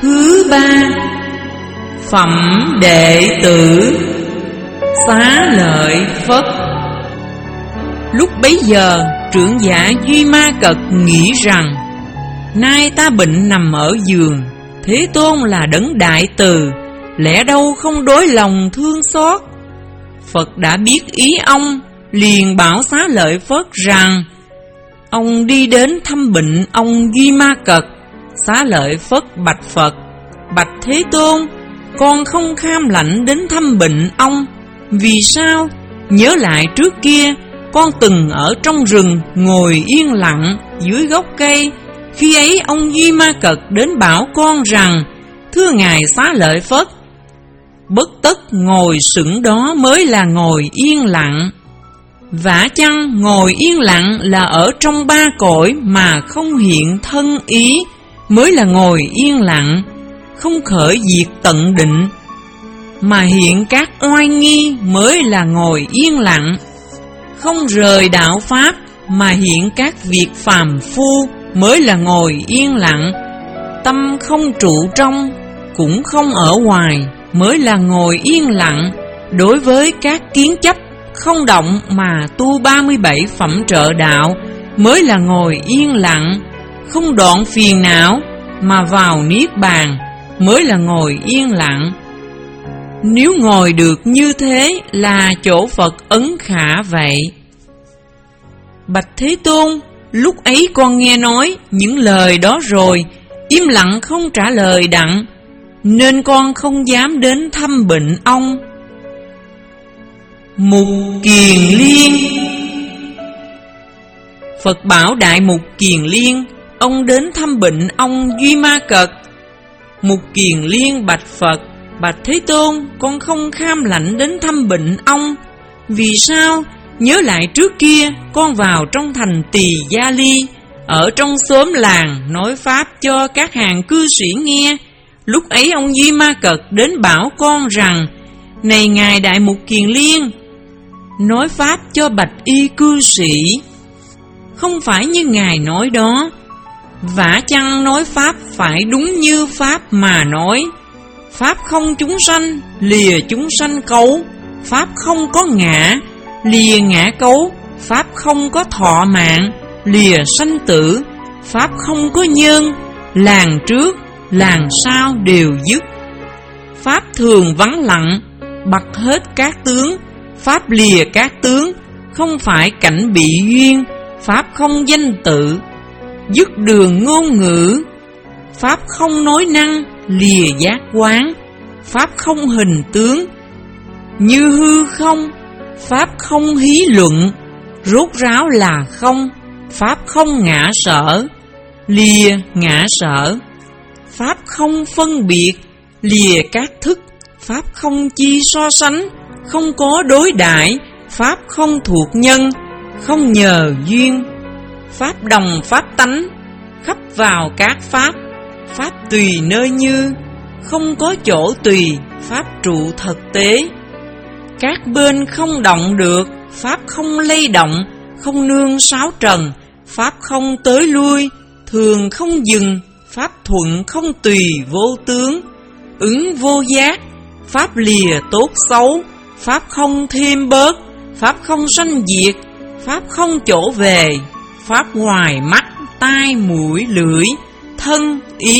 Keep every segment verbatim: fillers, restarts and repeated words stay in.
Thứ ba, phẩm đệ tử Xá Lợi Phất. Lúc bấy giờ, trưởng giả Duy Ma Cật nghĩ rằng: nay ta bệnh nằm ở giường, Thế Tôn là đấng đại từ, lẽ đâu không đối lòng thương xót. Phật đã biết ý ông, liền bảo Xá Lợi Phất rằng: ông đi đến thăm bệnh ông Duy Ma Cật. Xá Lợi Phất bạch Phật: bạch Thế Tôn, con không kham lạnh đến thăm bệnh ông. Vì sao? Nhớ lại trước kia, con từng ở trong rừng ngồi yên lặng dưới gốc cây. Khi ấy ông Duy Ma Cật đến bảo con rằng: thưa ngài Xá Lợi Phất, bất tất ngồi sững đó mới là ngồi yên lặng. Vả chăng ngồi yên lặng là ở trong ba cõi mà không hiện thân ý mới là ngồi yên lặng, không khởi diệt tận định mà hiện các oai nghi mới là ngồi yên lặng, không rời đạo pháp mà hiện các việc phàm phu mới là ngồi yên lặng, tâm không trụ trong cũng không ở ngoài mới là ngồi yên lặng. Đối với các kiến chấp không động mà tu ba mươi bảy phẩm trợ đạo mới là ngồi yên lặng, không đoạn phiền não mà vào niết bàn mới là ngồi yên lặng. Nếu ngồi được như thế là chỗ Phật ấn khả vậy. Bạch Thế Tôn, lúc ấy con nghe nói những lời đó rồi, im lặng không trả lời đặng, nên con không dám đến thăm bệnh ông. Mục Kiền Liên. Phật bảo Đại Mục Kiền Liên, ông đến thăm bệnh ông Duy Ma Cật. Mục Kiền Liên bạch Phật: bạch Thế Tôn, con không kham lạnh đến thăm bệnh ông. Vì sao? Nhớ lại trước kia, con vào trong thành Tỳ Gia Ly, ở trong xóm làng nói pháp cho các hàng cư sĩ nghe. Lúc ấy ông Duy Ma Cật đến bảo con rằng: này ngài Đại Mục Kiền Liên, nói pháp cho bạch y cư sĩ, không phải như ngài nói đó. Vả chăng nói pháp phải đúng như pháp mà nói. Pháp không chúng sanh, lìa chúng sanh cấu. Pháp không có ngã, lìa ngã cấu. Pháp không có thọ mạng, lìa sanh tử. Pháp không có nhân, làng trước, làng sau đều dứt. Pháp thường vắng lặng, bặt hết các tướng. Pháp lìa các tướng, không phải cảnh bị duyên. Pháp không danh tự, dứt đường ngôn ngữ. Pháp không nói năng, lìa giác quán. Pháp không hình tướng, như hư không. Pháp không hí luận, rốt ráo là không. Pháp không ngã sở, lìa ngã sở. Pháp không phân biệt, lìa các thức. Pháp không chi so sánh, không có đối đãi. Pháp không thuộc nhân, không nhờ duyên. Pháp đồng pháp tánh, khắp vào các pháp. Pháp tùy nơi như, không có chỗ tùy. Pháp trụ thực tế, các bên không động được. Pháp không lay động, không nương sáu trần. Pháp không tới lui, thường không dừng. Pháp thuận không tùy vô tướng, ứng vô giác. Pháp lìa tốt xấu, Pháp không thêm bớt. Pháp không sanh diệt, Pháp không chỗ về. Pháp ngoài mắt, tai, mũi, lưỡi, thân, ý.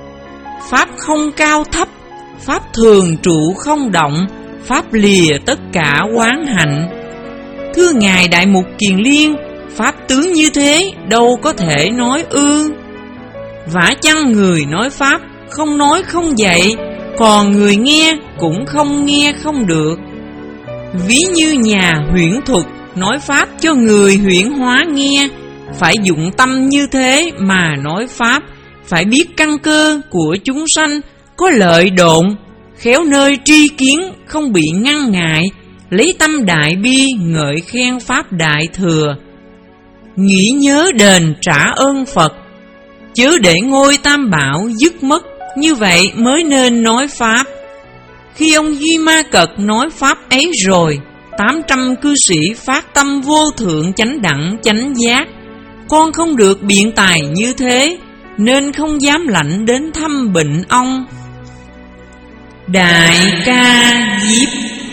Pháp không cao thấp, Pháp thường trụ không động. Pháp lìa tất cả quán hạnh. Thưa ngài Đại Mục Kiền Liên, pháp tướng như thế đâu có thể nói ư. Vả chăng người nói pháp không nói không dạy, còn người nghe cũng không nghe không được. Ví như nhà huyễn thuật nói pháp cho người huyễn hóa nghe, phải dụng tâm như thế mà nói pháp. Phải biết căn cơ của chúng sanh có lợi độn, khéo nơi tri kiến không bị ngăn ngại. Lấy tâm đại bi ngợi khen pháp đại thừa, nghĩ nhớ đền trả ơn Phật, chớ để ngôi tam bảo dứt mất. Như vậy mới nên nói pháp. Khi ông Duy Ma Cật nói pháp ấy rồi, tám trăm cư sĩ phát tâm vô thượng chánh đẳng chánh giác. Con không được biện tài như thế, nên không dám lãnh đến thăm bệnh ông. Đại Ca Diếp.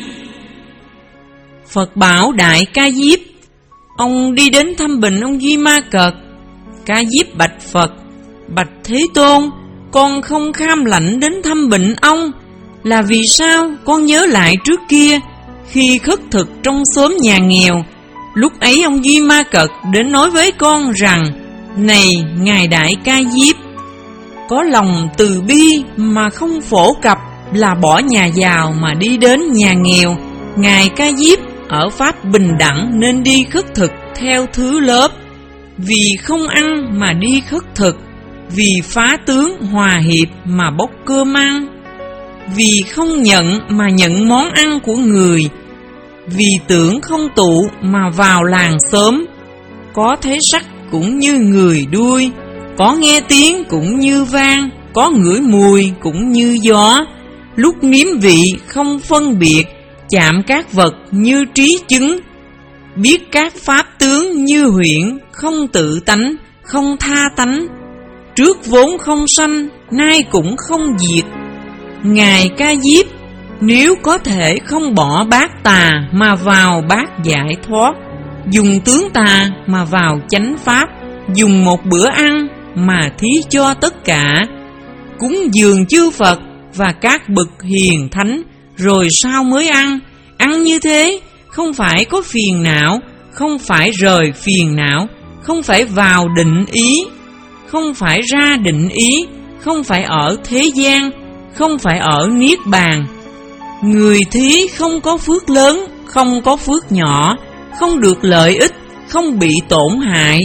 Phật bảo Đại Ca Diếp: ông đi đến thăm bệnh ông Duy Ma Cật. Ca Diếp bạch Phật: bạch Thế Tôn, con không kham lãnh đến thăm bệnh ông là vì sao? Con nhớ lại trước kia, khi khất thực trong xóm nhà nghèo, lúc ấy ông Duy Ma Cật đến nói với con rằng: này ngài Đại Ca Diếp, có lòng từ bi mà không phổ cập là bỏ nhà giàu mà đi đến nhà nghèo. Ngài Ca Diếp ở pháp bình đẳng nên đi khất thực theo thứ lớp, vì không ăn mà đi khất thực, vì phá tướng hòa hiệp mà bốc cơm ăn, vì không nhận mà nhận món ăn của người, vì tưởng không tụ mà vào làng xóm, có thấy sắc cũng như người đuôi, có nghe tiếng cũng như vang, có ngửi mùi cũng như gió, lúc nếm vị không phân biệt, chạm các vật như trí chứng, biết các pháp tướng như huyễn, không tự tánh, không tha tánh, trước vốn không sanh, nay cũng không diệt. Ngài Ca Diếp, nếu có thể không bỏ bát tà mà vào bát giải thoát, dùng tướng tà mà vào chánh pháp, dùng một bữa ăn mà thí cho tất cả, cúng dường chư Phật và các bậc hiền thánh, rồi sao mới ăn? Ăn như thế không phải có phiền não, không phải rời phiền não, không phải vào định ý, không phải ra định ý, không phải ở thế gian, không phải ở niết bàn. Người thí không có phước lớn, không có phước nhỏ, không được lợi ích, không bị tổn hại.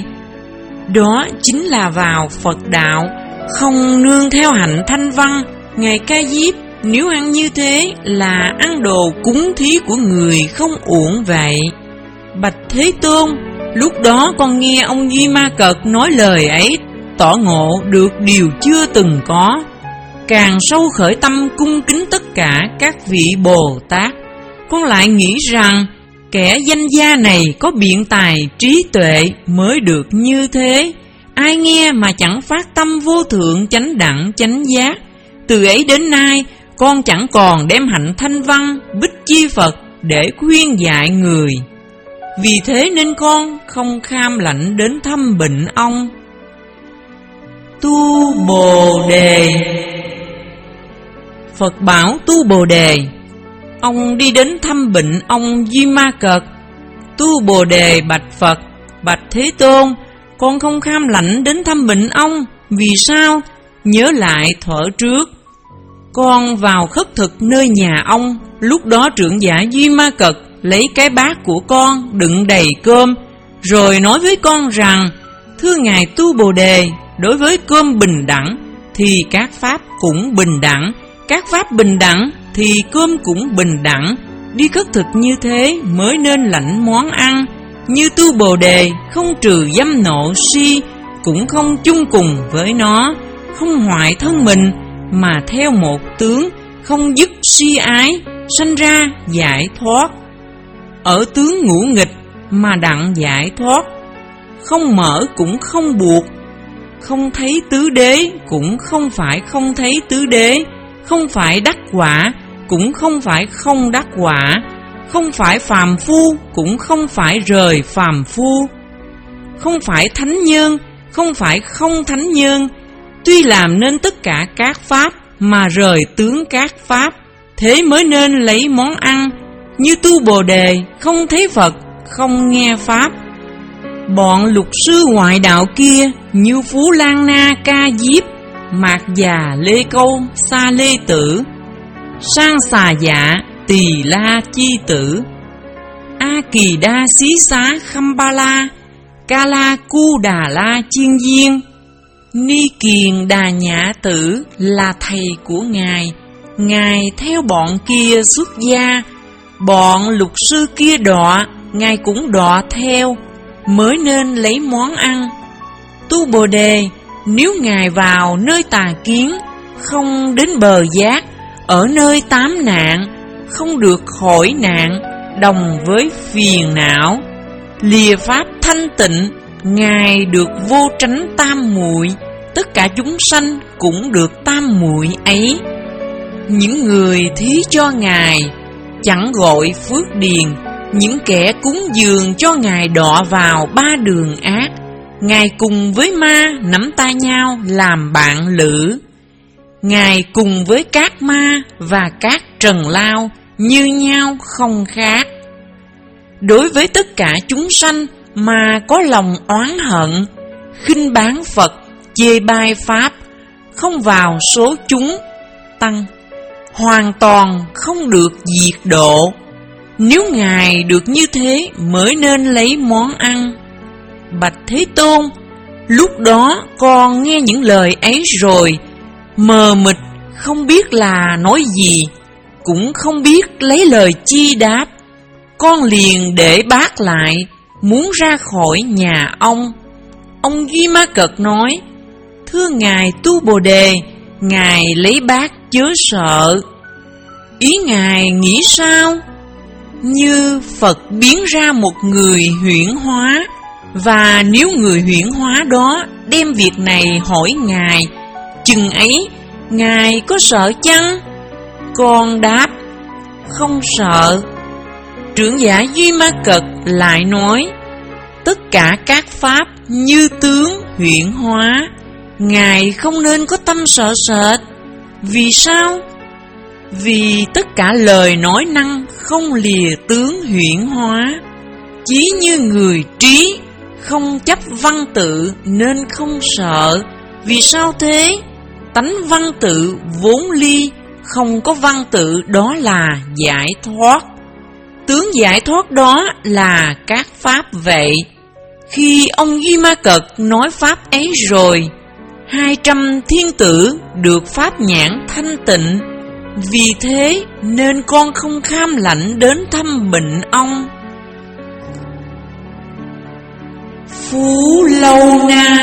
Đó chính là vào Phật đạo, không nương theo hạnh thanh văn. Ngài Ca Diếp, nếu ăn như thế là ăn đồ cúng thí của người, không uổng vậy. Bạch Thế Tôn, lúc đó con nghe ông Duy Ma Cật nói lời ấy, tỏ ngộ được điều chưa từng có, càng sâu khởi tâm cung kính tất cả các vị Bồ Tát. Con lại nghĩ rằng kẻ danh gia này có biện tài trí tuệ mới được như thế. Ai nghe mà chẳng phát tâm vô thượng chánh đẳng chánh giác. Từ ấy đến nay, con chẳng còn đem hạnh thanh văn bích chi Phật để khuyên dạy người. Vì thế nên con không kham lãnh đến thăm bệnh ông. Tu Bồ Đề. Phật bảo Tu Bồ Đề: ông đi đến thăm bệnh ông Duy Ma Cật. Tu Bồ Đề bạch Phật: bạch Thế Tôn, con không kham lãnh đến thăm bệnh ông. Vì sao? Nhớ lại thuở trước, con vào khất thực nơi nhà ông. Lúc đó trưởng giả Duy Ma Cật lấy cái bát của con đựng đầy cơm, rồi nói với con rằng: thưa ngài Tu Bồ Đề, đối với cơm bình đẳng thì các pháp cũng bình đẳng, các pháp bình đẳng thì cơm cũng bình đẳng. Đi khất thực như thế mới nên lãnh món ăn. Như Tu Bồ Đề không trừ dâm nộ si, cũng không chung cùng với nó, không hoại thân mình, mà theo một tướng, không dứt si ái, sanh ra giải thoát. Ở tướng ngũ nghịch mà đặng giải thoát, không mở cũng không buộc, không thấy tứ đế cũng không phải không thấy tứ đế, không phải đắc quả cũng không phải không đắc quả, không phải phàm phu cũng không phải rời phàm phu, không phải thánh nhân, không phải không thánh nhân. Tuy làm nên tất cả các pháp mà rời tướng các pháp, thế mới nên lấy món ăn. Như Tu Bồ Đề không thấy Phật, không nghe pháp. Bọn lục sư ngoại đạo kia, như Phú Lan Na Ca Diếp, Mạc Già Lê Câu Sa Lê Tử, Sang Xà Dạ Tỳ La Chi Tử, A Kỳ Đa Xí Xá Khăm Ba La, Ca La Cu Đà La Chiên Diên, Ni Kiền Đà Nhã Tử là thầy của Ngài. Ngài theo bọn kia xuất gia, bọn lục sư kia đọa, Ngài cũng đọa theo, mới nên lấy món ăn. Tu Bồ Đề, nếu Ngài vào nơi tà kiến, không đến bờ giác, ở nơi tám nạn, không được khỏi nạn, đồng với phiền não, lìa pháp thanh tịnh, Ngài được vô tránh tam muội, tất cả chúng sanh cũng được tam muội ấy. Những người thí cho Ngài chẳng gọi phước điền, những kẻ cúng dường cho Ngài đọa vào ba đường ác. Ngài cùng với ma nắm tay nhau làm bạn lữ. Ngài cùng với các ma và các trần lao như nhau không khác. Đối với tất cả chúng sanh mà có lòng oán hận, khinh báng Phật, chê bai Pháp, không vào số chúng tăng, hoàn toàn không được diệt độ. Nếu Ngài được như thế mới nên lấy món ăn. Bạch Thế Tôn, lúc đó con nghe những lời ấy rồi, mờ mịt không biết là nói gì, cũng không biết lấy lời chi đáp. Con liền để bác lại, muốn ra khỏi nhà ông. Ông Duy Ma Cật nói: thưa Ngài Tu Bồ Đề, Ngài lấy bác chớ sợ. Ý Ngài nghĩ sao? Như Phật biến ra một người huyễn hóa, và nếu người huyễn hóa đó đem việc này hỏi Ngài, chừng ấy Ngài có sợ chăng? Con đáp: không sợ. Trưởng giả Duy Ma Cật lại nói: tất cả các pháp như tướng huyễn hóa, Ngài không nên có tâm sợ sệt. Vì sao? Vì tất cả lời nói năng không lìa tướng huyễn hóa. Chí như người trí, không chấp văn tự nên không sợ. Vì sao thế? Tánh văn tự vốn ly, không có văn tự đó là giải thoát. Tướng giải thoát đó là các pháp vậy. Khi ông Duy Ma Cật nói pháp ấy rồi, hai trăm thiên tử được pháp nhãn thanh tịnh. Vì thế nên con không kham lạnh đến thăm bệnh ông. Phú Lâu Na.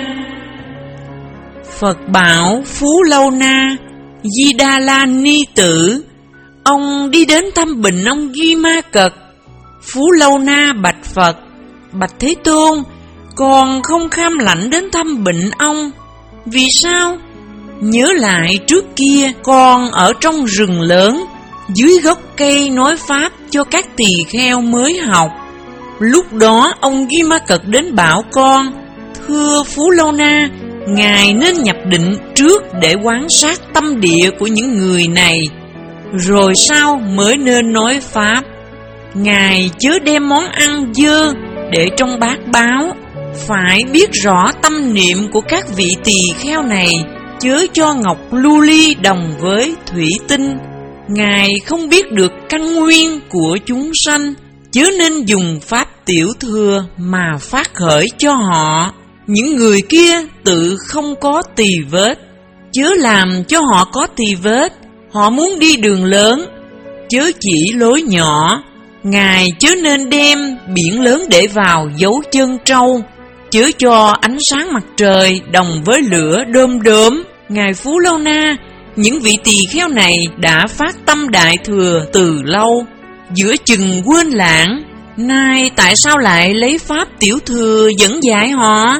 Phật bảo Phú Lâu Na, Di Đà La Ni Tử, ông đi đến thăm bệnh ông Duy Ma Cật. Phú Lâu Na bạch Phật: bạch Thế Tôn, con không kham lạnh đến thăm bệnh ông. Vì sao? Nhớ lại trước kia con ở trong rừng lớn, dưới gốc cây nói pháp cho các tỳ kheo mới học. Lúc đó ông Duy Ma Cật đến bảo con: thưa Phú Lâu Na, Ngài nên nhập định trước để quan sát tâm địa của những người này, rồi sau mới nên nói pháp. Ngài chớ đem món ăn dơ để trong bát báo, phải biết rõ tâm niệm của các vị tỳ kheo này, chớ cho ngọc lưu ly đồng với thủy tinh. Ngài không biết được căn nguyên của chúng sanh, chớ nên dùng pháp tiểu thừa mà phát khởi cho họ. Những người kia tự không có tỳ vết, chớ làm cho họ có tỳ vết. Họ muốn đi đường lớn, chớ chỉ lối nhỏ. Ngài chớ nên đem biển lớn để vào dấu chân trâu, chớ cho ánh sáng mặt trời đồng với lửa đom đóm. Ngài Phú Lâu Na, những vị tỳ kheo này đã phát tâm đại thừa từ lâu, giữa chừng quên lãng, nay tại sao lại lấy pháp tiểu thừa dẫn dạy họ?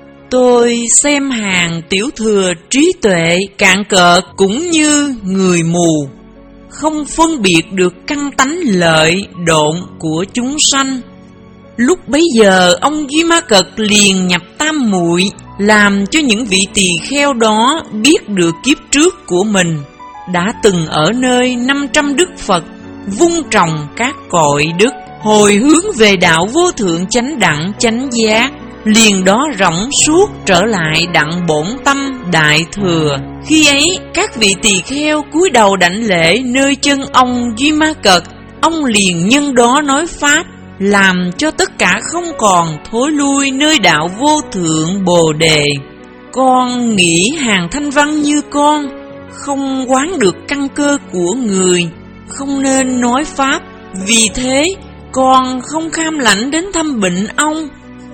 Tôi xem hàng tiểu thừa trí tuệ cạn cợt cũng như người mù, không phân biệt được căn tánh lợi độn của chúng sanh. Lúc bấy giờ ông Duy Ma Cật liền nhập tam muội, làm cho những vị tỳ kheo đó biết được kiếp trước của mình đã từng ở nơi năm trăm đức Phật, vun trồng các cội đức, hồi hướng về đạo vô thượng chánh đẳng chánh giác, liền đó rỗng suốt trở lại đặng bổn tâm đại thừa. Khi ấy các vị tỳ kheo cúi đầu đảnh lễ nơi chân ông Duy Ma Cật. Ông liền nhân đó nói pháp, làm cho tất cả không còn thối lui nơi đạo vô thượng Bồ Đề. Con nghĩ hàng thanh văn như con không quán được căn cơ của người, không nên nói pháp. Vì thế con không kham lãnh đến thăm bệnh ông.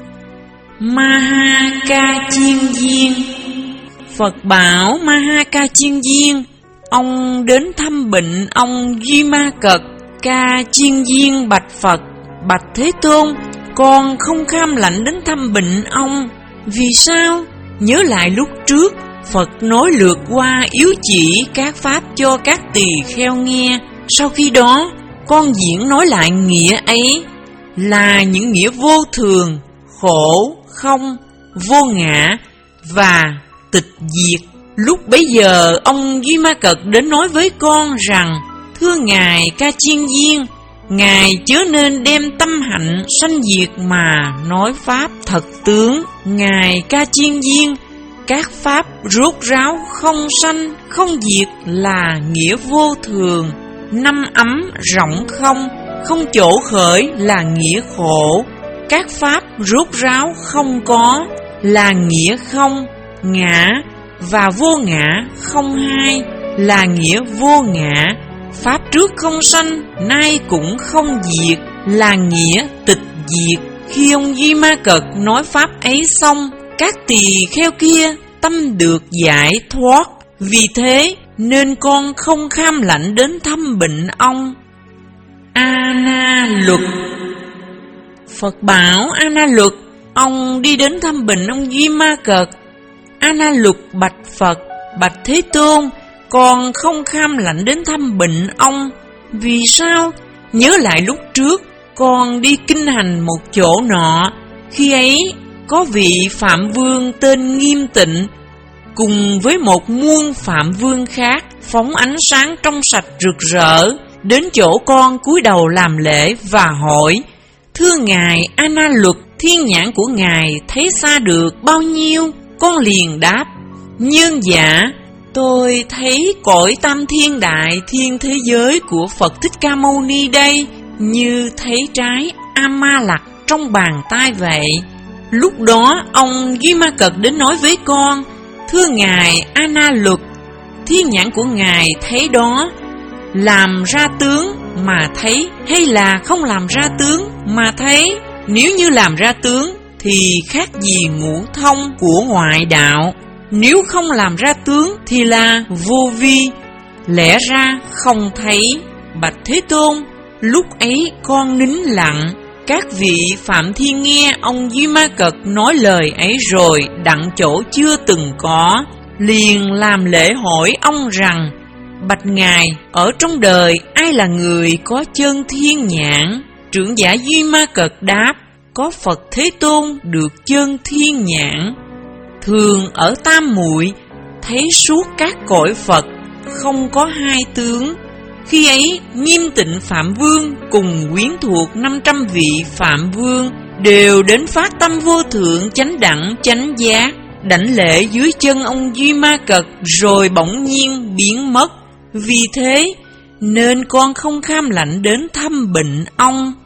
Maha Ca Chiên Viên. Phật bảo Maha Ca Chiên Viên, ông đến thăm bệnh ông Duy Ma Cật. Ca Chiên Viên bạch Phật: bạch Thế Tôn, con không kham lãnh đến thăm bệnh ông. Vì sao? nhớ lại lúc trước Phật nói lượt qua yếu chỉ các pháp cho các tỳ kheo nghe. Sau khi đó con diễn nói lại nghĩa ấy là những nghĩa vô thường, khổ, không, vô ngã và tịch diệt. Lúc bấy giờ ông Duy Ma Cật đến nói với con rằng: thưa Ngài Ca Chiên Viên, Ngài chớ nên đem tâm hạnh sanh diệt mà nói pháp thật tướng. Ngài Ca Chiên Viên, các pháp rốt ráo không sanh không diệt là nghĩa vô thường. Năm ấm rộng không, không chỗ khởi là nghĩa khổ. Các pháp rốt ráo không có là nghĩa không. Ngã và vô ngã không hai là nghĩa vô ngã. Pháp trước không sanh, nay cũng không diệt là nghĩa tịch diệt. Khi ông Duy Ma Cật nói pháp ấy xong, các tỳ kheo kia tâm được giải thoát. Vì thế nên con không kham lãnh đến thăm bệnh ông. A Na Luật. Phật bảo A Na Luật: ông đi đến thăm bệnh ông Duy Ma Cật. A Na Luật bạch Phật: bạch Thế Tôn, con không kham lãnh đến thăm bệnh ông. Vì sao? Nhớ lại lúc trước con đi kinh hành một chỗ nọ. Khi ấy có vị Phạm Vương tên Nghiêm Tịnh cùng với một muôn Phạm Vương khác phóng ánh sáng trong sạch rực rỡ đến chỗ con cúi đầu làm lễ và hỏi: thưa Ngài A Na Luật, thiên nhãn của Ngài thấy xa được bao nhiêu? Con liền đáp: nhân dạ, tôi thấy cõi tam thiên đại thiên thế giới của Phật Thích Ca Mâu Ni đây như thấy trái A-ma lặc trong bàn tay vậy. Lúc đó ông Duy Ma Cật đến nói với con: thưa Ngài A Na Luật, thiên nhãn của Ngài thấy đó làm ra tướng mà thấy hay là không làm ra tướng mà thấy? Nếu như làm ra tướng thì khác gì ngũ thông của ngoại đạo, nếu không làm ra tướng thì là vô vi, lẽ ra không thấy. Bạch Thế Tôn, lúc ấy con nín lặng. Các vị Phạm Thiên nghe ông Duy Ma Cật nói lời ấy rồi đặng chỗ chưa từng có, liền làm lễ hỏi ông rằng: bạch Ngài, ở trong đời ai là người có chân thiên nhãn? Trưởng giả Duy Ma Cật đáp: có Phật Thế Tôn được chân thiên nhãn. Thường ở tam muội thấy suốt các cõi Phật, không có hai tướng. Khi ấy Nghiêm Tịnh Phạm Vương cùng quyến thuộc năm trăm vị Phạm Vương đều đến phát tâm vô thượng chánh đẳng chánh giác, đảnh lễ dưới chân ông Duy Ma Cật rồi bỗng nhiên biến mất. Vì thế nên con không kham lãnh đến thăm bệnh ông.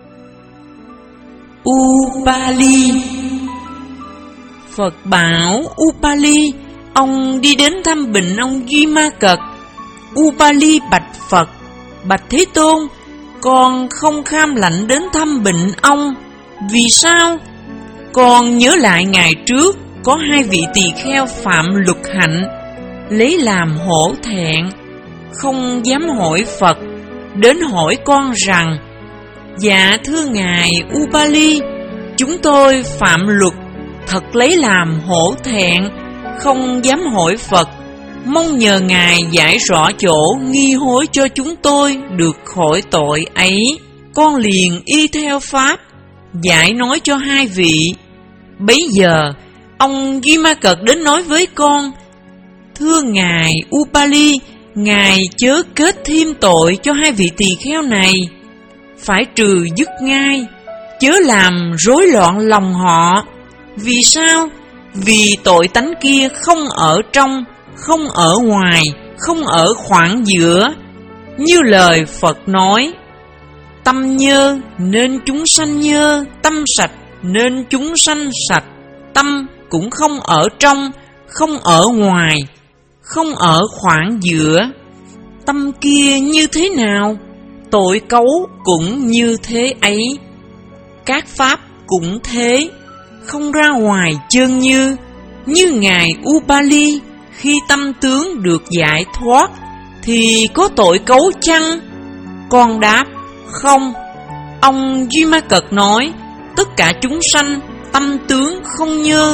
Upali. Phật bảo Upali: ông đi đến thăm bệnh ông Duy Ma Cật. Upali bạch Phật: bạch Thế Tôn, con không kham lãnh đến thăm bệnh ông. Vì sao? Con nhớ lại ngày trước có hai vị tỳ kheo phạm luật hạnh, lấy làm hổ thẹn, không dám hỏi Phật, đến hỏi con rằng: dạ thưa Ngài Upali, chúng tôi phạm luật, thật lấy làm hổ thẹn, không dám hỏi Phật, mong nhờ Ngài giải rõ chỗ nghi hối cho chúng tôi được khỏi tội ấy. Con liền y theo pháp giải nói cho hai vị. Bấy giờ ông Duy Ma Cật đến nói với con: thưa Ngài Upali, Ngài chớ kết thêm tội cho hai vị tỳ kheo này, phải trừ dứt ngay, chớ làm rối loạn lòng họ. Vì sao? Vì tội tánh kia không ở trong, không ở ngoài, không ở khoảng giữa. Như lời Phật nói: tâm nhơ nên chúng sanh nhơ, tâm sạch nên chúng sanh sạch. Tâm cũng không ở trong, không ở ngoài, không ở khoảng giữa. Tâm kia như thế nào, tội cấu cũng như thế ấy. Các pháp cũng thế, không ra ngoài chân như. Như Ngài Upali, khi tâm tướng được giải thoát thì có tội cấu chăng? Con đáp: không. Ông Duy Ma Cật nói: tất cả chúng sanh tâm tướng không nhơ,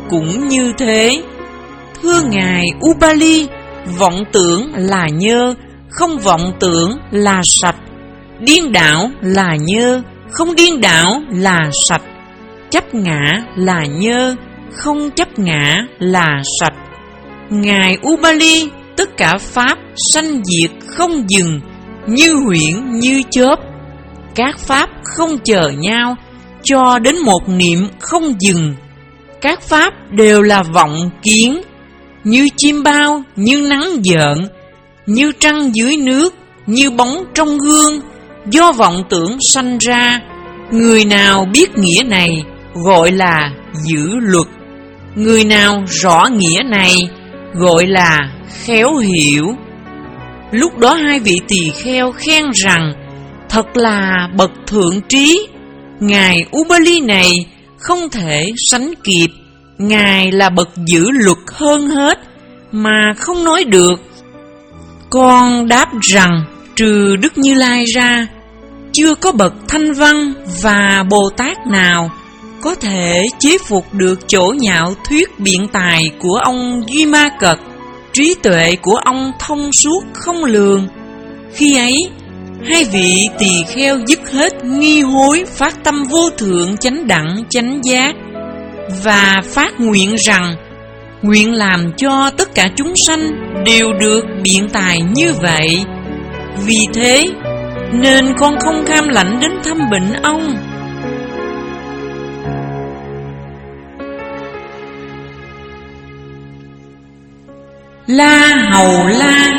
cũng như thế. Thưa Ngài Ubali, vọng tưởng là nhơ, không vọng tưởng là sạch. Điên đảo là nhơ, không điên đảo là sạch. Chấp ngã là nhơ, không chấp ngã là sạch. Ngài Ubali, tất cả pháp sanh diệt không dừng, như huyễn như chớp. Các pháp không chờ nhau, cho đến một niệm không dừng. Các pháp đều là vọng kiến, như chim bao, như nắng giận, như trăng dưới nước, như bóng trong gương, do vọng tưởng sanh ra. Người nào biết nghĩa này gọi là giữ luật. Người nào rõ nghĩa này gọi là khéo hiểu. Lúc đó hai vị tỳ kheo khen rằng: thật là bậc thượng trí. Ngài Ubali này không thể sánh kịp. Ngài là bậc giữ luật hơn hết, mà không nói được. Con đáp rằng trừ Đức Như Lai ra, chưa có bậc Thanh Văn và Bồ Tát nào có thể chế phục được chỗ nhạo thuyết biện tài của ông Duy Ma Cật. Trí tuệ của ông thông suốt không lường. Khi ấy, hai vị tỳ kheo dứt hết nghi hối, phát tâm vô thượng chánh đẳng chánh giác, và phát nguyện rằng nguyện làm cho tất cả chúng sanh đều được biện tài như vậy. Vì thế nên con không cam lãnh đến thăm bệnh ông. La Hầu La.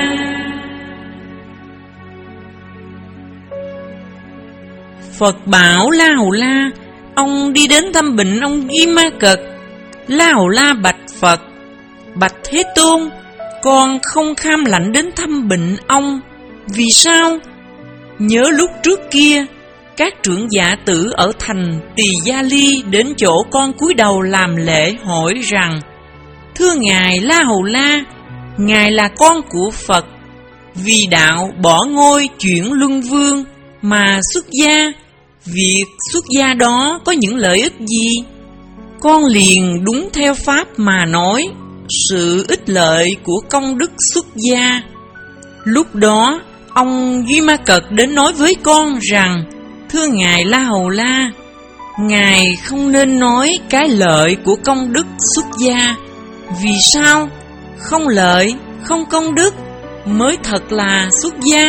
Phật bảo La Hầu La, ông đi đến thăm bệnh ông Duy Ma Cật. La Hầu La bạch Phật: bạch Thế Tôn, con không kham lãnh đến thăm bệnh ông. Vì sao? Nhớ lúc trước kia, các trưởng giả tử ở thành Tỳ Gia Ly đến chỗ con cúi đầu làm lễ hỏi rằng: thưa Ngài La Hầu La, Ngài là con của Phật, vì đạo bỏ ngôi chuyển luân vương mà xuất gia. Việc xuất gia đó có những lợi ích gì? Con liền đúng theo pháp mà nói sự ích lợi của công đức xuất gia. Lúc đó ông Duy Ma Cật đến nói với con rằng: thưa Ngài La Hầu La, Ngài không nên nói cái lợi của công đức xuất gia. Vì sao? Không lợi, không công đức mới thật là xuất gia.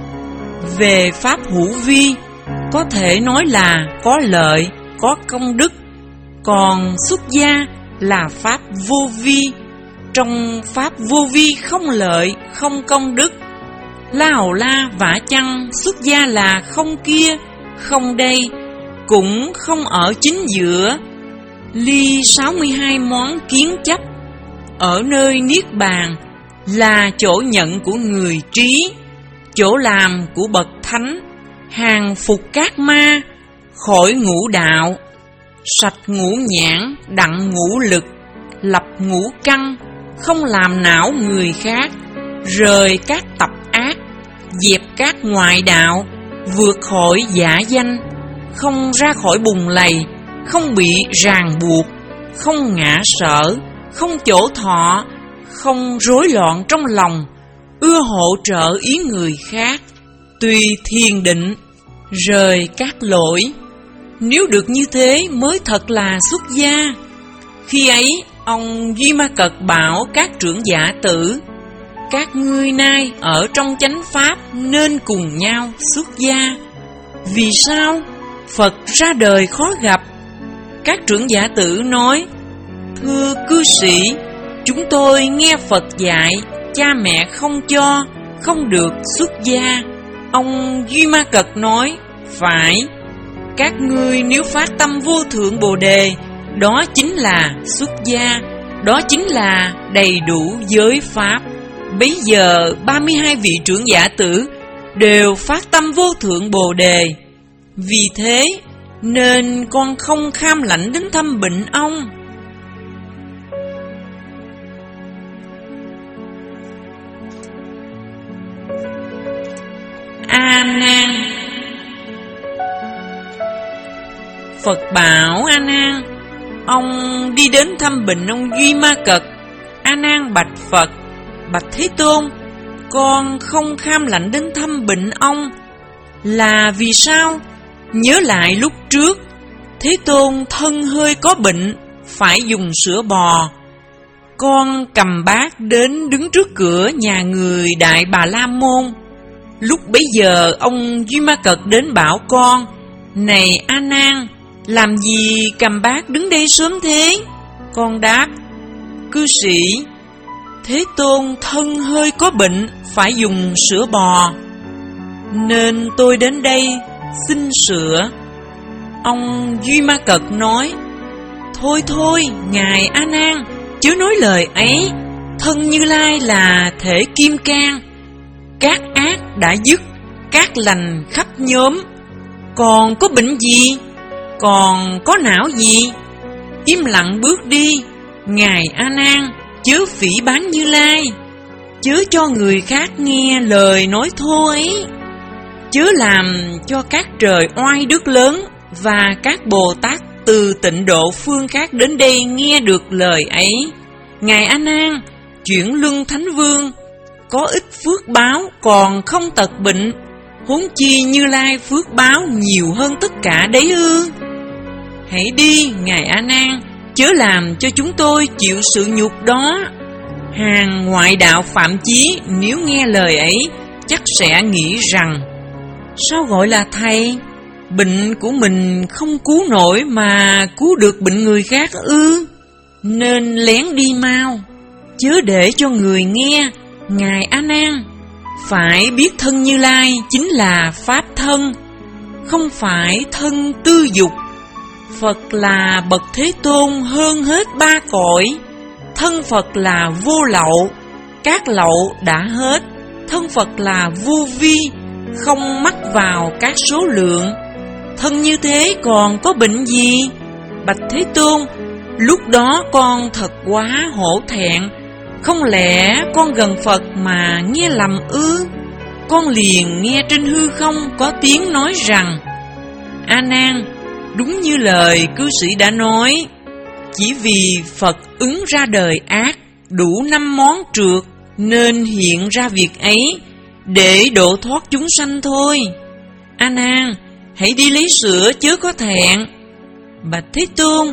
Về pháp hữu vi, có thể nói là có lợi, có công đức. Còn xuất gia là pháp vô vi. Trong pháp vô vi không lợi, không công đức. La Hầu La vả chăng xuất gia là không kia, không đây, cũng không ở chính giữa. Ly sáu mươi hai món kiến chấp, ở nơi Niết Bàn là chỗ nhận của người trí, chỗ làm của bậc thánh, hàng phục các ma, khỏi ngũ đạo, sạch ngũ nhãn, đặng ngũ lực, lập ngũ căn, không làm não người khác, rời các tập ác, dẹp các ngoại đạo, vượt khỏi giả danh, không ra khỏi bùn lầy, không bị ràng buộc, không ngã sợ, không chỗ thọ, không rối loạn trong lòng, ưa hỗ trợ ý người khác, tùy thiền định, rời các lỗi. Nếu được như thế mới thật là xuất gia. Khi ấy ông Duy Ma Cật bảo các trưởng giả tử: các ngươi nay ở trong chánh pháp nên cùng nhau xuất gia. Vì sao? Phật ra đời khó gặp. Các trưởng giả tử nói: thưa cư sĩ, chúng tôi nghe Phật dạy, cha mẹ không cho, không được xuất gia. Ông Duy Ma Cật nói: phải. Các ngươi nếu phát tâm vô thượng Bồ Đề, đó chính là xuất gia, đó chính là đầy đủ giới pháp. Bấy giờ ba mươi hai vị trưởng giả tử đều phát tâm vô thượng Bồ Đề. Vì thế nên con không kham lãnh đến thăm bệnh ông. A Nan. Phật bảo A Nan: Ông đi đến thăm bệnh ông Duy Ma Cật. A Nan bạch Phật: Bạch Thế Tôn, con không kham lạnh đến thăm bệnh ông là vì sao? Nhớ lại lúc trước, Thế Tôn thân hơi có bệnh, phải dùng sữa bò. Con cầm bát đến đứng trước cửa nhà người Đại Bà La Môn. Lúc bấy giờ ông Duy Ma Cật đến bảo con: Này A Nan, làm gì cầm bát đứng đây sớm thế? Con đáp: Cư sĩ, Thế Tôn thân hơi có bệnh, phải dùng sữa bò, nên tôi đến đây xin sữa. Ông Duy Ma Cật nói: Thôi thôi, ngài A Nan, chớ nói lời ấy. Thân Như Lai là thể kim cang, các ác đã dứt, các lành khắp nhóm. Còn có bệnh gì? Còn có não gì? Im lặng bước đi, ngài A Nan, chớ phỉ báng Như Lai, chớ cho người khác nghe lời nói thô ấy, chớ làm cho các trời oai đức lớn và các Bồ Tát từ tịnh độ phương khác đến đây nghe được lời ấy. Ngài A Nan, chuyển luân thánh vương, có ít phước báo còn không tật bệnh, huống chi Như Lai phước báo nhiều hơn tất cả đấy ư? Hãy đi, ngài A Nan, chớ làm cho chúng tôi chịu sự nhục đó. Hàng ngoại đạo phạm chí nếu nghe lời ấy chắc sẽ nghĩ rằng: Sao gọi là thầy? Bệnh của mình không cứu nổi mà cứu được bệnh người khác ư? Nên lén đi mau, chớ để cho người nghe. Ngài A Nan, phải biết thân Như Lai chính là pháp thân, không phải thân tư dục. Phật là bậc Thế Tôn hơn hết ba cõi. Thân Phật là vô lậu, các lậu đã hết. Thân Phật là vô vi, không mắc vào các số lượng. Thân như thế còn có bệnh gì? Bạch Thế Tôn, lúc đó con thật quá hổ thẹn. Không lẽ con gần Phật mà nghe lầm ư? Con liền nghe trên hư không có tiếng nói rằng: A Nan, đúng như lời cư sĩ đã nói, chỉ vì Phật ứng ra đời ác đủ năm món trượt nên hiện ra việc ấy để độ thoát chúng sanh thôi. A Nan, hãy đi lấy sữa chớ có thẹn. Bạch Thế Tôn,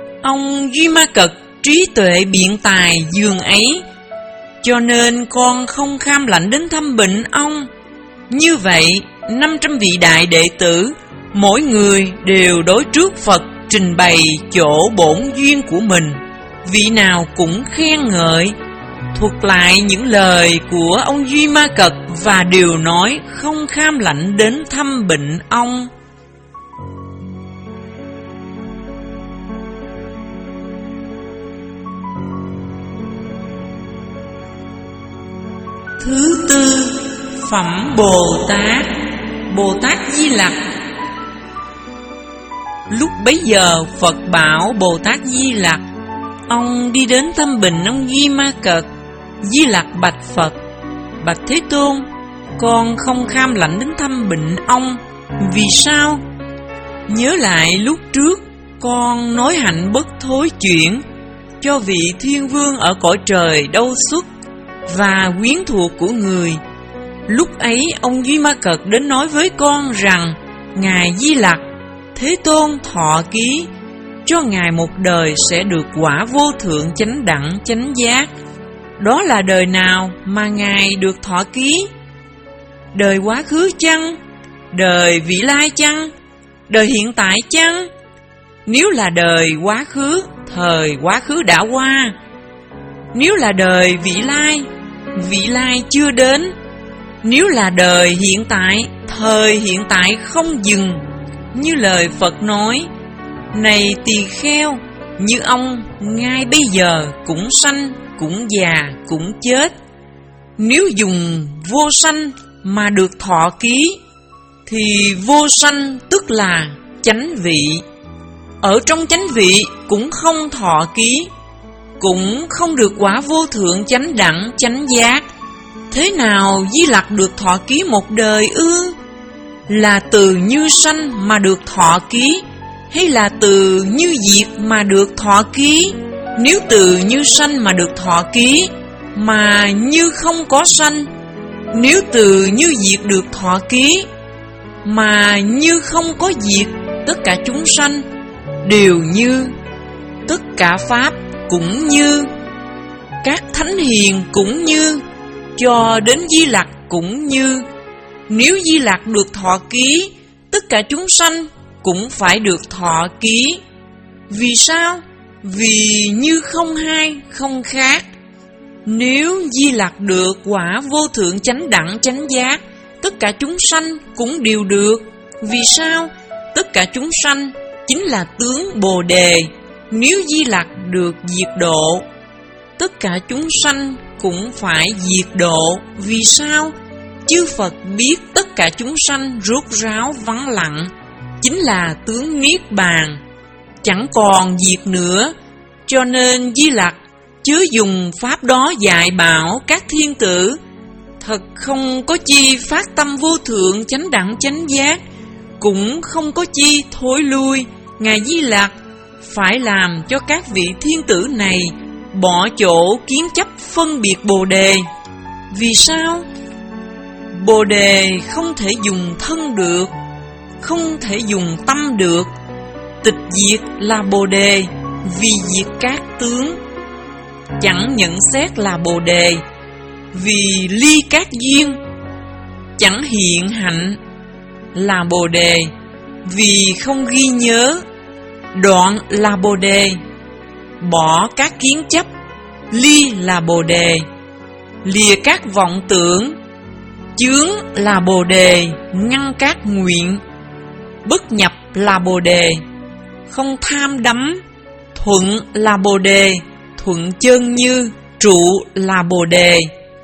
ông Duy Ma Cật trí tuệ biện tài dường ấy, cho nên con không kham lạnh đến thăm bệnh ông. Như vậy, năm trăm vị đại đệ tử, mỗi người đều đối trước Phật trình bày chỗ bổn duyên của mình, vị nào cũng khen ngợi, thuật lại những lời của ông Duy Ma Cật và đều nói không kham lạnh đến thăm bệnh ông. Thứ tư, phẩm Bồ Tát. Bồ Tát Di Lặc. Lúc bấy giờ Phật bảo Bồ Tát Di Lặc: Ông đi đến thăm bệnh ông Duy Ma Cật. Di Lặc bạch Phật: Bạch Thế Tôn, con không kham lạnh đến thăm bệnh ông. Vì sao? Nhớ lại lúc trước con nói hạnh bất thối chuyển cho vị thiên vương ở cõi trời đâu xuất và quyến thuộc của người. Lúc ấy ông Duy Ma Cật đến nói với con rằng: Ngài Di Lặc, Thế Tôn thọ ký cho ngài một đời sẽ được quả vô thượng chánh đẳng chánh giác. Đó là đời nào mà ngài được thọ ký? Đời quá khứ chăng? Đời vị lai chăng? Đời hiện tại chăng? Nếu là đời quá khứ, thời quá khứ đã qua. Nếu là đời vị lai, vị lai chưa đến. Nếu là đời hiện tại, thời hiện tại không dừng. Như lời Phật nói: Này tỳ kheo, như ông ngay bây giờ cũng sanh, cũng già, cũng chết. Nếu dùng vô sanh mà được thọ ký, thì vô sanh tức là chánh vị. Ở trong chánh vị cũng không thọ ký, cũng không được quả vô thượng chánh đẳng chánh giác. Thế nào Di Lặc được thọ ký một đời ư? Là từ như sanh mà được thọ ký, hay là từ như diệt mà được thọ ký? Nếu từ như sanh mà được thọ ký, mà như không có sanh. Nếu từ như diệt được thọ ký, mà như không có diệt, tất cả chúng sanh đều như, tất cả pháp cũng như, các thánh hiền cũng như, cho đến Di Lặc cũng như. Nếu Di Lặc được thọ ký, tất cả chúng sanh cũng phải được thọ ký. Vì sao? Vì như không hai, không khác. Nếu Di Lặc được quả vô thượng chánh đẳng chánh giác, tất cả chúng sanh cũng đều được. Vì sao? Tất cả chúng sanh chính là tướng Bồ Đề. Nếu Di Lặc được diệt độ, tất cả chúng sanh cũng phải diệt độ. Vì sao? Chư Phật biết tất cả chúng sanh rốt ráo vắng lặng, chính là tướng Niết Bàn, chẳng còn diệt nữa. Cho nên Di Lặc chớ dùng pháp đó dạy bảo các thiên tử. Thật không có chi phát tâm vô thượng chánh đẳng chánh giác, cũng không có chi thối lui. Ngài Di Lặc phải làm cho các vị thiên tử này bỏ chỗ kiến chấp phân biệt Bồ Đề. Vì sao? Bồ Đề không thể dùng thân được, không thể dùng tâm được. Tịch diệt là Bồ Đề, vì diệt các tướng. Chẳng nhận xét là Bồ Đề, vì ly các duyên. Chẳng hiện hạnh là Bồ Đề, vì không ghi nhớ. Đoạn là Bồ Đề, bỏ các kiến chấp. Ly là Bồ Đề, lìa các vọng tưởng. Chướng là Bồ Đề, ngăn các nguyện. Bất nhập là Bồ Đề, không tham đắm. Thuận là Bồ Đề, thuận chân như. Trụ là Bồ Đề,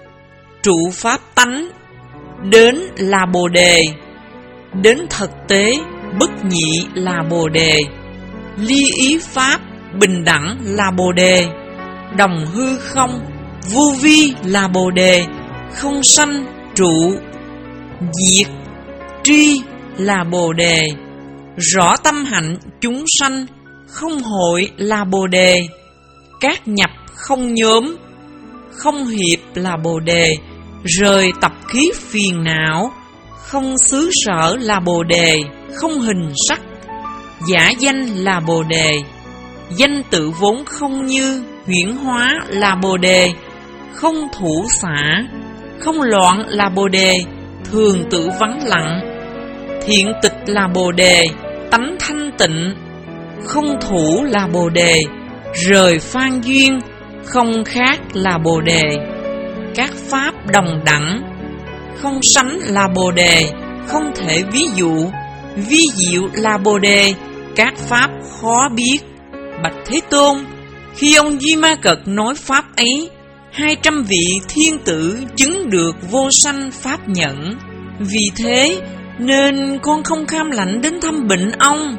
trụ pháp tánh. Đến là Bồ Đề, đến thực tế. Bất nhị là Bồ Đề, ly ý pháp. Bình đẳng là Bồ Đề, đồng hư không. Vô vi là Bồ Đề, không sanh trụ diệt. Tri là Bồ Đề, rõ tâm hạnh chúng sanh. Không hội là Bồ Đề, các nhập không nhóm. Không hiệp là Bồ Đề, rời tập khí phiền não. Không xứ sở là Bồ Đề, không hình sắc. Giả danh là Bồ Đề, danh tự vốn không như. Huyễn hóa là Bồ Đề, không thủ xả. Không loạn là Bồ Đề, thường tự vắng lặng. Thiện tịch là Bồ Đề, tánh thanh tịnh. Không thủ là Bồ Đề, rời phan duyên. Không khác là Bồ Đề, các pháp đồng đẳng. Không sánh là Bồ Đề, không thể ví dụ. Vi diệu là Bồ Đề, các pháp khó biết. Bạch Thế Tôn, khi ông Duy Ma Cật nói pháp ấy, hai trăm vị thiên tử chứng được vô sanh pháp nhẫn. Vì thế nên con không kham lạnh đến thăm bệnh ông.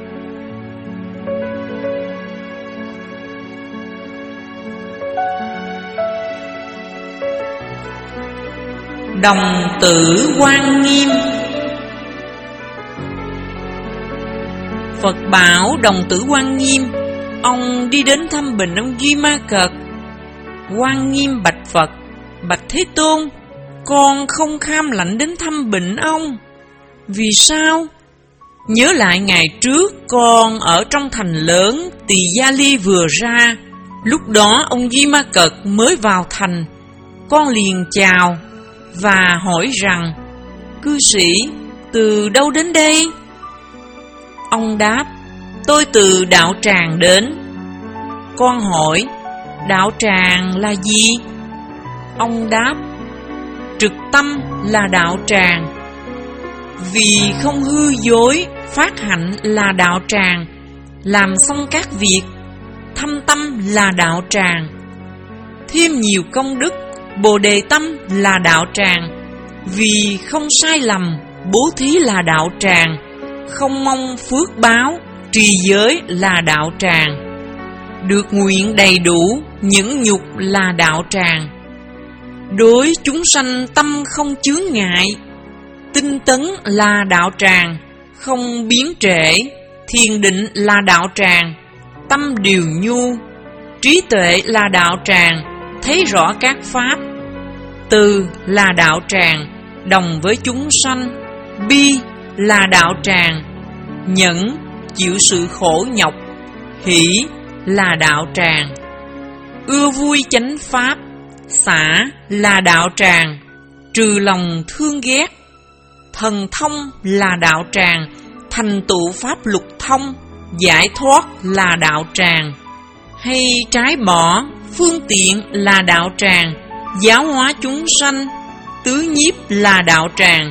Đồng tử Quan Nghiêm. Phật bảo đồng tử Quan Nghiêm, ông đi đến thăm bệnh ông Duy Ma Cật. Quan Nghiêm bạch Phật: Bạch Thế Tôn, con không kham lạnh đến thăm bệnh ông. Vì sao? Nhớ lại ngày trước con ở trong thành lớn Tỳ Gia Ly vừa ra. Lúc đó ông Duy Ma Cật mới vào thành. Con liền chào và hỏi rằng: Cư sĩ, từ đâu đến đây? Ông đáp: Tôi từ đạo tràng đến. Con hỏi: Đạo tràng là gì? Ông đáp: Trực tâm là đạo tràng. Vì không hư dối, phát hạnh là đạo tràng. Làm xong các việc, thâm tâm là đạo tràng. Thêm nhiều công đức, Bồ Đề tâm là đạo tràng. Vì không sai lầm, bố thí là đạo tràng. Không mong phước báo, trì giới là đạo tràng. Được nguyện đầy đủ, những nhục là đạo tràng. Đối chúng sanh tâm không chướng ngại, tinh tấn là đạo tràng. Không biến trễ, Thiền định là đạo tràng, tâm điều nhu. Trí tuệ là đạo tràng, thấy rõ các pháp. Từ là đạo tràng, đồng với chúng sanh. Bi là đạo tràng, nhẫn, chịu sự khổ nhọc. Hỷ là đạo tràng, ưa vui chánh pháp. Xả là đạo tràng, trừ lòng thương ghét. Thần thông là đạo tràng, thành tựu pháp lục thông. Giải thoát là đạo tràng, hay trái bỏ phương tiện là đạo tràng. Giáo hóa chúng sanh, tứ nhiếp là đạo tràng.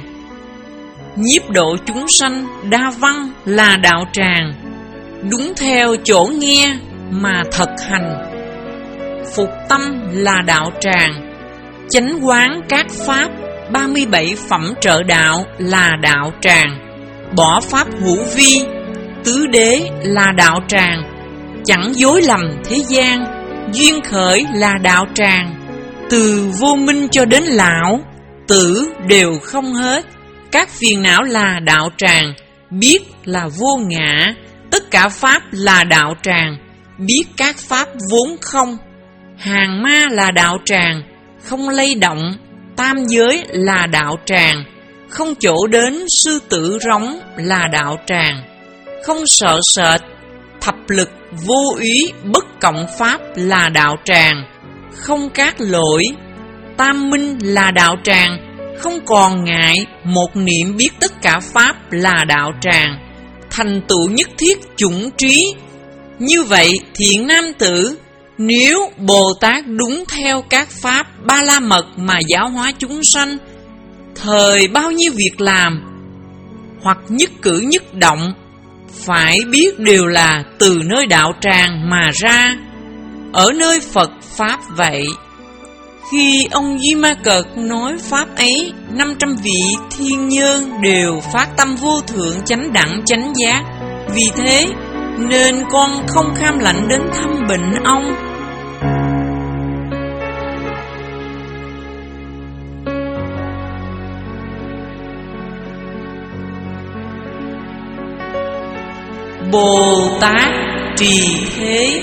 Nhiếp độ chúng sanh, đa văn là đạo tràng. Đúng theo chỗ nghe mà thực hành. Phục tâm là đạo tràng, chánh quán các pháp. Ba mươi bảy phẩm trợ đạo là đạo tràng. Bỏ pháp hữu vi, tứ đế là đạo tràng. Chẳng dối lầm thế gian, duyên khởi là đạo tràng. Từ vô minh cho đến lão, tử đều không hết. Các phiền não là đạo tràng, biết là vô ngã. Tất cả pháp là đạo tràng, biết các pháp vốn không. Hàng ma là đạo tràng, không lay động. Tam giới là đạo tràng, không chỗ đến sư tử rống là đạo tràng. Không sợ sệt, thập lực vô úy bất cộng pháp là đạo tràng. Không cát lỗi, tam minh là đạo tràng. Không còn ngại, một niệm biết tất cả pháp là đạo tràng. Thành tựu nhất thiết chủng trí. Như vậy thiện nam tử, nếu Bồ Tát đúng theo các pháp ba la mật mà giáo hóa chúng sanh, thời bao nhiêu việc làm hoặc nhất cử nhất động, phải biết đều là từ nơi đạo tràng mà ra. Ở nơi Phật Pháp vậy. Khi ông Duy Ma Cật nói Pháp ấy, năm trăm vị thiên nhân đều phát tâm vô thượng chánh đẳng chánh giác. Vì thế nên con không kham lạnh đến thăm bệnh ông. Bồ Tát Trì Thế.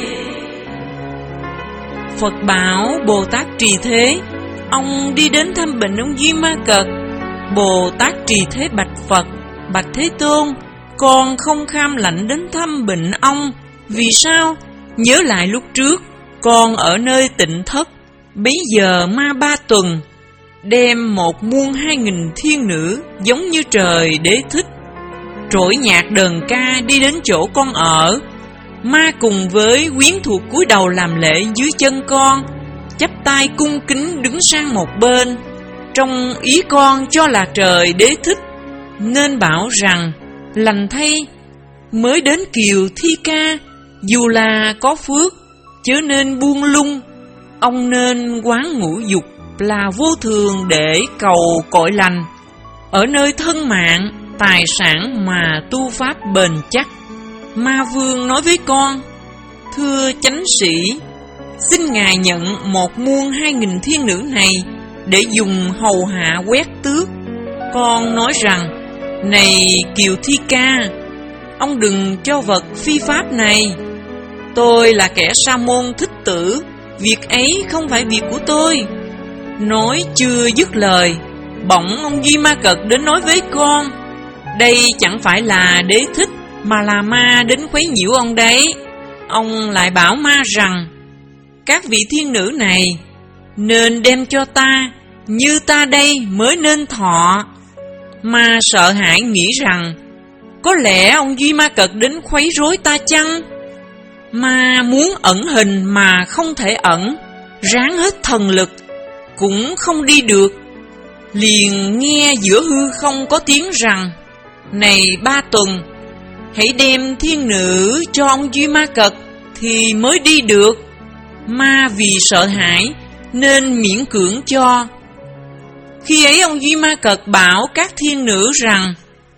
Phật bảo Bồ Tát Trì Thế, ông đi đến thăm bệnh ông Duy Ma Cật. Bồ Tát Trì Thế bạch Phật: bạch Thế Tôn, con không kham lạnh đến thăm bệnh ông. Vì sao? Nhớ lại lúc trước con ở nơi Tịnh Thất, bấy giờ ma Ba Tuần đem một muôn hai nghìn thiên nữ giống như trời Đế Thích trỗi nhạc đờn ca đi đến chỗ con ở. Ma cùng với quyến thuộc cúi đầu làm lễ dưới chân con, chắp tay cung kính đứng sang một bên. Trong ý con cho là trời Đế Thích, nên bảo rằng: lành thay, mới đến kiều Thi Ca, dù là có phước, chớ nên buông lung. Ông nên quán ngũ dục là vô thường để cầu cội lành, ở nơi thân mạng, tài sản mà tu pháp bền chắc. Ma Vương nói với con: thưa chánh sĩ, xin ngài nhận một muôn hai nghìn thiên nữ này để dùng hầu hạ quét tước. Con nói rằng: này Kiều Thi Ca, ông đừng cho vật phi pháp này. Tôi là kẻ sa môn thích tử, việc ấy không phải việc của tôi. Nói chưa dứt lời, bỗng ông Duy Ma Cật đến nói với con: đây chẳng phải là Đế Thích, mà là ma đến quấy nhiễu ông đấy. Ông lại bảo ma rằng: các vị thiên nữ này nên đem cho ta, như ta đây mới nên thọ. Ma sợ hãi nghĩ rằng: có lẽ ông Duy Ma Cật đến khuấy rối ta chăng? Ma muốn ẩn hình mà không thể ẩn, ráng hết thần lực cũng không đi được. Liền nghe giữa hư không có tiếng rằng: này Ba Tuần, hãy đem thiên nữ cho ông Duy Ma Cật thì mới đi được. Ma vì sợ hãi nên miễn cưỡng cho. Khi ấy ông Duy Ma Cật bảo các thiên nữ rằng: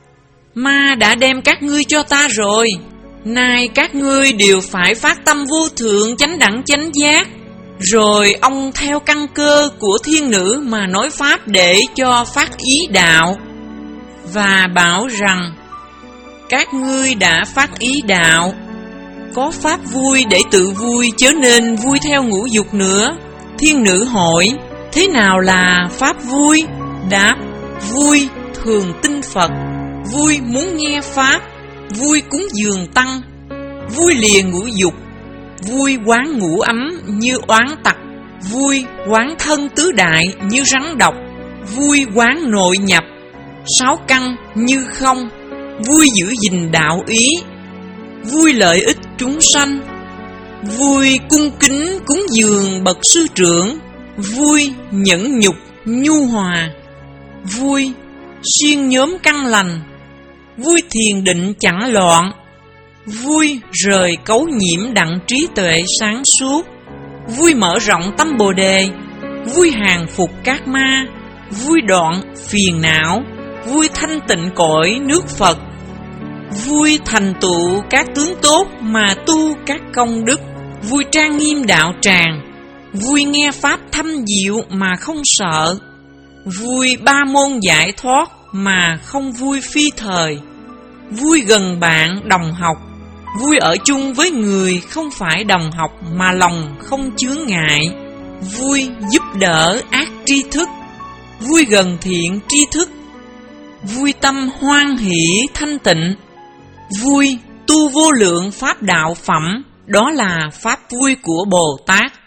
ma đã đem các ngươi cho ta rồi, nay các ngươi đều phải phát tâm vô thượng chánh đẳng chánh giác. Rồi ông theo căn cơ của thiên nữ mà nói pháp để cho phát ý đạo, và bảo rằng: các ngươi đã phát ý đạo. Có pháp vui để tự vui, chớ nên vui theo ngũ dục nữa. Thiên nữ hỏi, thế nào là pháp vui? Đáp, vui thường tin Phật, vui muốn nghe pháp, vui cúng dường tăng, vui lìa ngũ dục, vui quán ngũ ấm như oán tặc, vui quán thân tứ đại như rắn độc, vui quán nội nhập, sáu căn như không, vui giữ gìn đạo ý, vui lợi ích chúng sanh, vui cung kính cúng dường bậc sư trưởng, vui nhẫn nhục nhu hòa, vui xuyên nhóm căn lành, vui thiền định chẳng loạn, vui rời cấu nhiễm đặng trí tuệ sáng suốt, vui mở rộng tâm bồ đề, vui hàng phục các ma, vui đoạn phiền não, vui thanh tịnh cõi nước Phật, vui thành tựu các tướng tốt mà tu các công đức, vui trang nghiêm đạo tràng, vui nghe pháp thâm diệu mà không sợ, vui ba môn giải thoát mà không vui phi thời, vui gần bạn đồng học, vui ở chung với người không phải đồng học mà lòng không chướng ngại, vui giúp đỡ ác tri thức, vui gần thiện tri thức, vui tâm hoan hỷ thanh tịnh, vui tu vô lượng pháp đạo phẩm, đó là pháp vui của Bồ Tát.